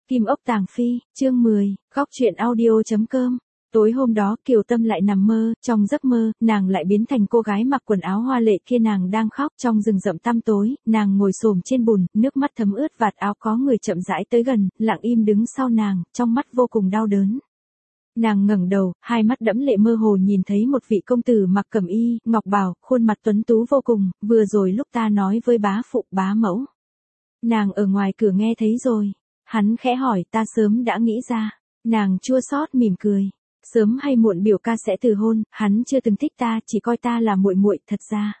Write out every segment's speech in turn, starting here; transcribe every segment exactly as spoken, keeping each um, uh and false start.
Kim ốc tàng phi, chương mười, góc truyện audio.com. Tối hôm đó Kiều Tâm lại nằm mơ, trong giấc mơ, nàng lại biến thành cô gái mặc quần áo hoa lệ kia, nàng đang khóc trong rừng rậm tăm tối, nàng ngồi xổm trên bùn, nước mắt thấm ướt vạt áo, có người chậm rãi tới gần, lặng im đứng sau nàng, trong mắt vô cùng đau đớn. Nàng ngẩng đầu, hai mắt đẫm lệ mơ hồ nhìn thấy một vị công tử mặc cẩm y, ngọc bào, khuôn mặt tuấn tú vô cùng, vừa rồi lúc ta nói với bá phụ bá mẫu. Nàng ở ngoài cửa nghe thấy rồi. Hắn khẽ hỏi, ta sớm đã nghĩ ra. Nàng chua xót mỉm cười. Sớm hay muộn biểu ca sẽ từ hôn, hắn chưa từng thích ta, chỉ coi ta là muội muội, thật ra.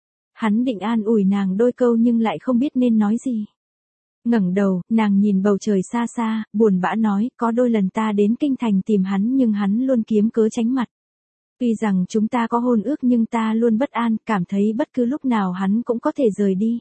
Hắn định an ủi nàng đôi câu nhưng lại không biết nên nói gì. Ngẩng đầu, nàng nhìn bầu trời xa xa, buồn bã nói, có đôi lần ta đến kinh thành tìm hắn nhưng hắn luôn kiếm cớ tránh mặt. Tuy rằng chúng ta có hôn ước nhưng ta luôn bất an, cảm thấy bất cứ lúc nào hắn cũng có thể rời đi.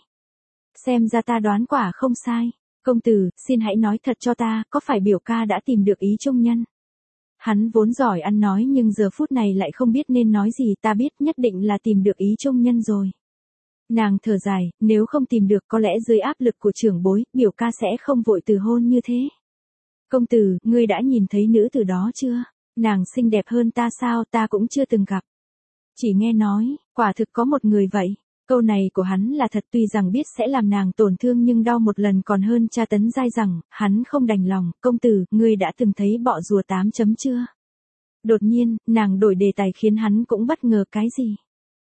Xem ra ta đoán quả không sai. Công tử, xin hãy nói thật cho ta, có phải biểu ca đã tìm được ý trung nhân? Hắn vốn giỏi ăn nói nhưng giờ phút này lại không biết nên nói gì, ta biết nhất định là tìm được ý trung nhân rồi. Nàng thở dài, nếu không tìm được có lẽ dưới áp lực của trưởng bối, biểu ca sẽ không vội từ hôn như thế. Công tử, ngươi đã nhìn thấy nữ tử đó chưa? Nàng xinh đẹp hơn ta sao, ta cũng chưa từng gặp. Chỉ nghe nói, quả thực có một người vậy. Câu này của hắn là thật, tuy rằng biết sẽ làm nàng tổn thương nhưng đau một lần còn hơn tra tấn dai dẳng, hắn không đành lòng, công tử, ngươi đã từng thấy bọ rùa tám chấm chưa? Đột nhiên, nàng đổi đề tài khiến hắn cũng bất ngờ, cái gì?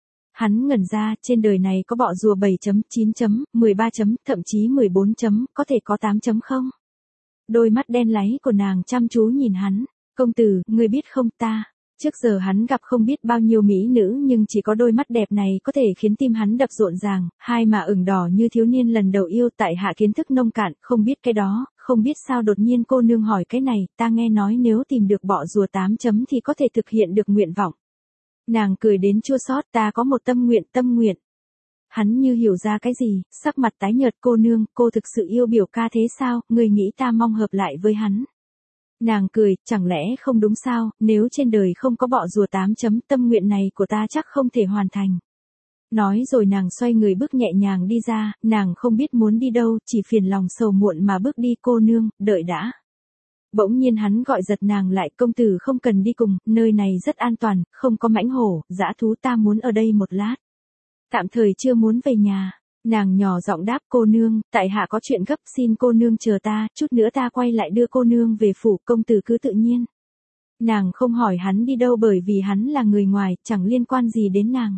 Hắn ngẩn ra, trên đời này có bọ rùa bảy chấm, chín chấm, mười ba chấm, thậm chí mười bốn chấm, có thể có tám chấm không? Đôi mắt đen láy của nàng chăm chú nhìn hắn, công tử, ngươi biết không ta? Trước giờ hắn gặp không biết bao nhiêu mỹ nữ nhưng chỉ có đôi mắt đẹp này có thể khiến tim hắn đập rộn ràng, hai má ửng đỏ như thiếu niên lần đầu yêu, tại hạ kiến thức nông cạn, không biết cái đó, không biết sao đột nhiên cô nương hỏi cái này, ta nghe nói nếu tìm được bọ rùa tám chấm thì có thể thực hiện được nguyện vọng. Nàng cười đến chua xót, ta có một tâm nguyện, tâm nguyện. Hắn như hiểu ra cái gì, sắc mặt tái nhợt, cô nương, cô thực sự yêu biểu ca thế sao, người nghĩ ta mong hợp lại với hắn. Nàng cười, chẳng lẽ không đúng sao, nếu trên đời không có bọ rùa tám chấm, tâm nguyện này của ta chắc không thể hoàn thành. Nói rồi nàng xoay người bước nhẹ nhàng đi ra, nàng không biết muốn đi đâu, chỉ phiền lòng sầu muộn mà bước đi, cô nương, đợi đã. Bỗng nhiên hắn gọi giật nàng lại, công tử không cần đi cùng, nơi này rất an toàn, không có mãnh hổ, dã thú, ta muốn ở đây một lát. Tạm thời chưa muốn về nhà. Nàng nhỏ giọng đáp, cô nương, tại hạ có chuyện gấp, xin cô nương chờ ta, chút nữa ta quay lại đưa cô nương về phủ, công tử cứ tự nhiên. Nàng không hỏi hắn đi đâu bởi vì hắn là người ngoài, chẳng liên quan gì đến nàng.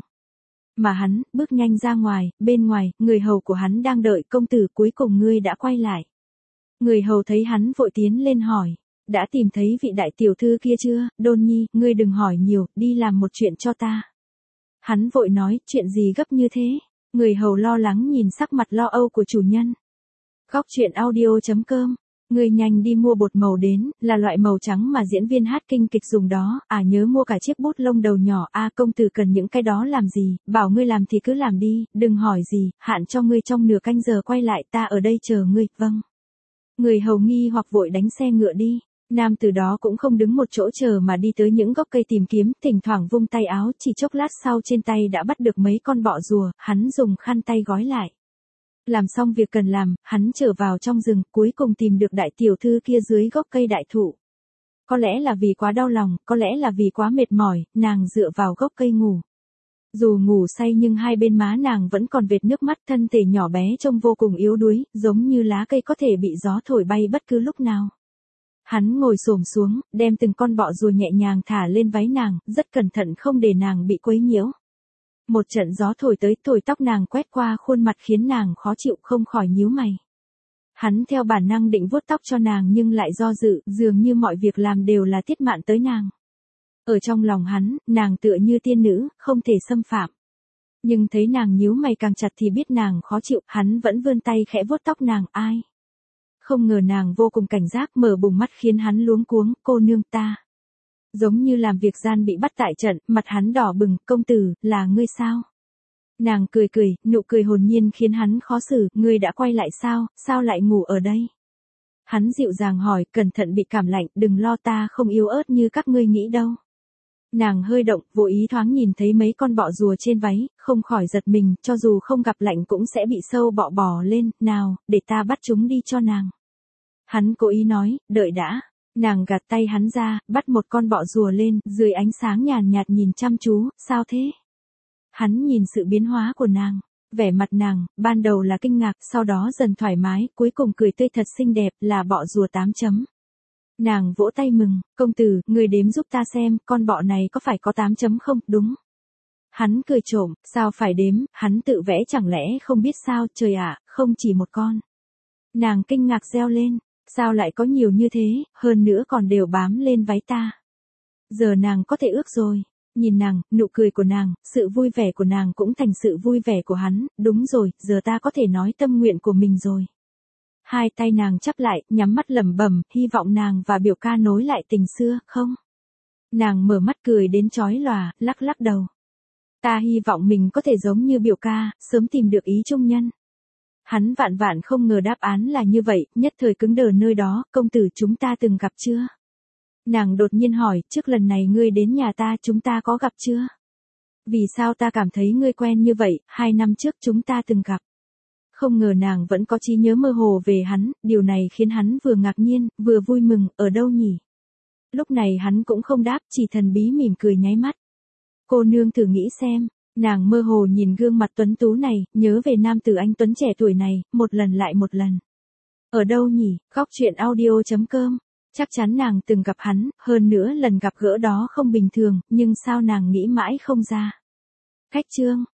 Mà hắn, bước nhanh ra ngoài, bên ngoài, người hầu của hắn đang đợi, công tử, cuối cùng ngươi đã quay lại. Người hầu thấy hắn vội tiến lên hỏi, đã tìm thấy vị đại tiểu thư kia chưa, Đôn Nhi, ngươi đừng hỏi nhiều, đi làm một chuyện cho ta. Hắn vội nói, chuyện gì gấp như thế? Người hầu lo lắng nhìn sắc mặt lo âu của chủ nhân. Góc truyện audio.com. Người nhanh đi mua bột màu đến, là loại màu trắng mà diễn viên hát kinh kịch dùng đó, à nhớ mua cả chiếc bút lông đầu nhỏ, a à, công tử cần những cái đó làm gì, bảo ngươi làm thì cứ làm đi, đừng hỏi gì, hạn cho ngươi trong nửa canh giờ quay lại, ta ở đây chờ ngươi, vâng. Người hầu nghi hoặc vội đánh xe ngựa đi. Nam từ đó cũng không đứng một chỗ chờ mà đi tới những gốc cây tìm kiếm, thỉnh thoảng vung tay áo, chỉ chốc lát sau trên tay đã bắt được mấy con bọ rùa, hắn dùng khăn tay gói lại. Làm xong việc cần làm, hắn trở vào trong rừng, cuối cùng tìm được đại tiểu thư kia dưới gốc cây đại thụ. Có lẽ là vì quá đau lòng, có lẽ là vì quá mệt mỏi, nàng dựa vào gốc cây ngủ. Dù ngủ say nhưng hai bên má nàng vẫn còn vệt nước mắt, thân thể nhỏ bé trông vô cùng yếu đuối, giống như lá cây có thể bị gió thổi bay bất cứ lúc nào. Hắn ngồi xổm xuống, đem từng con bọ rùa nhẹ nhàng thả lên váy nàng, rất cẩn thận không để nàng bị quấy nhiễu. Một trận gió thổi tới, thổi tóc nàng quét qua khuôn mặt khiến nàng khó chịu, không khỏi nhíu mày. Hắn theo bản năng định vuốt tóc cho nàng nhưng lại do dự, dường như mọi việc làm đều là tiết mạn tới nàng. Ở trong lòng hắn, nàng tựa như tiên nữ, không thể xâm phạm. Nhưng thấy nàng nhíu mày càng chặt thì biết nàng khó chịu, hắn vẫn vươn tay khẽ vuốt tóc nàng, ai. Không ngờ nàng vô cùng cảnh giác, mở bùng mắt khiến hắn luống cuống, cô nương ta. Giống như làm việc gian bị bắt tại trận, mặt hắn đỏ bừng, công tử, là ngươi sao? Nàng cười cười, nụ cười hồn nhiên khiến hắn khó xử, ngươi đã quay lại sao, sao lại ngủ ở đây? Hắn dịu dàng hỏi, cẩn thận bị cảm lạnh, đừng lo, ta không yếu ớt như các ngươi nghĩ đâu. Nàng hơi động, vô ý thoáng nhìn thấy mấy con bọ rùa trên váy, không khỏi giật mình, cho dù không gặp lạnh cũng sẽ bị sâu bọ bò lên, nào, để ta bắt chúng đi cho nàng. Hắn cố ý nói, đợi đã. Nàng gạt tay hắn ra, bắt một con bọ rùa lên, dưới ánh sáng nhàn nhạt nhìn chăm chú, sao thế? Hắn nhìn sự biến hóa của nàng. Vẻ mặt nàng, ban đầu là kinh ngạc, sau đó dần thoải mái, cuối cùng cười tươi thật xinh đẹp, là bọ rùa tám chấm. Nàng vỗ tay mừng, công tử, người đếm giúp ta xem, con bọ này có phải có tám chấm không, đúng. Hắn cười trộm, sao phải đếm, hắn tự vẽ chẳng lẽ không biết sao, trời ạ, không chỉ một con. Nàng kinh ngạc reo lên, sao lại có nhiều như thế, hơn nữa còn đều bám lên váy ta. Giờ nàng có thể ước rồi. Nhìn nàng, nụ cười của nàng, sự vui vẻ của nàng cũng thành sự vui vẻ của hắn, đúng rồi, giờ ta có thể nói tâm nguyện của mình rồi. Hai tay nàng chắp lại, nhắm mắt lẩm bẩm, hy vọng nàng và biểu ca nối lại tình xưa, không? Nàng mở mắt cười đến chói lòa, lắc lắc đầu. Ta hy vọng mình có thể giống như biểu ca, sớm tìm được ý chung nhân. Hắn vạn vạn không ngờ đáp án là như vậy, nhất thời cứng đờ nơi đó, công tử chúng ta từng gặp chưa? Nàng đột nhiên hỏi, trước lần này ngươi đến nhà ta chúng ta có gặp chưa? Vì sao ta cảm thấy ngươi quen như vậy, hai năm trước chúng ta từng gặp. Không ngờ nàng vẫn có trí nhớ mơ hồ về hắn, điều này khiến hắn vừa ngạc nhiên, vừa vui mừng, ở đâu nhỉ? Lúc này hắn cũng không đáp, chỉ thần bí mỉm cười nháy mắt. Cô nương thử nghĩ xem, nàng mơ hồ nhìn gương mặt tuấn tú này, nhớ về nam tử anh tuấn trẻ tuổi này, một lần lại một lần. Ở đâu nhỉ? Góc truyện audio chấm com. Chắc chắn nàng từng gặp hắn, hơn nữa lần gặp gỡ đó không bình thường, nhưng sao nàng nghĩ mãi không ra. Khách chương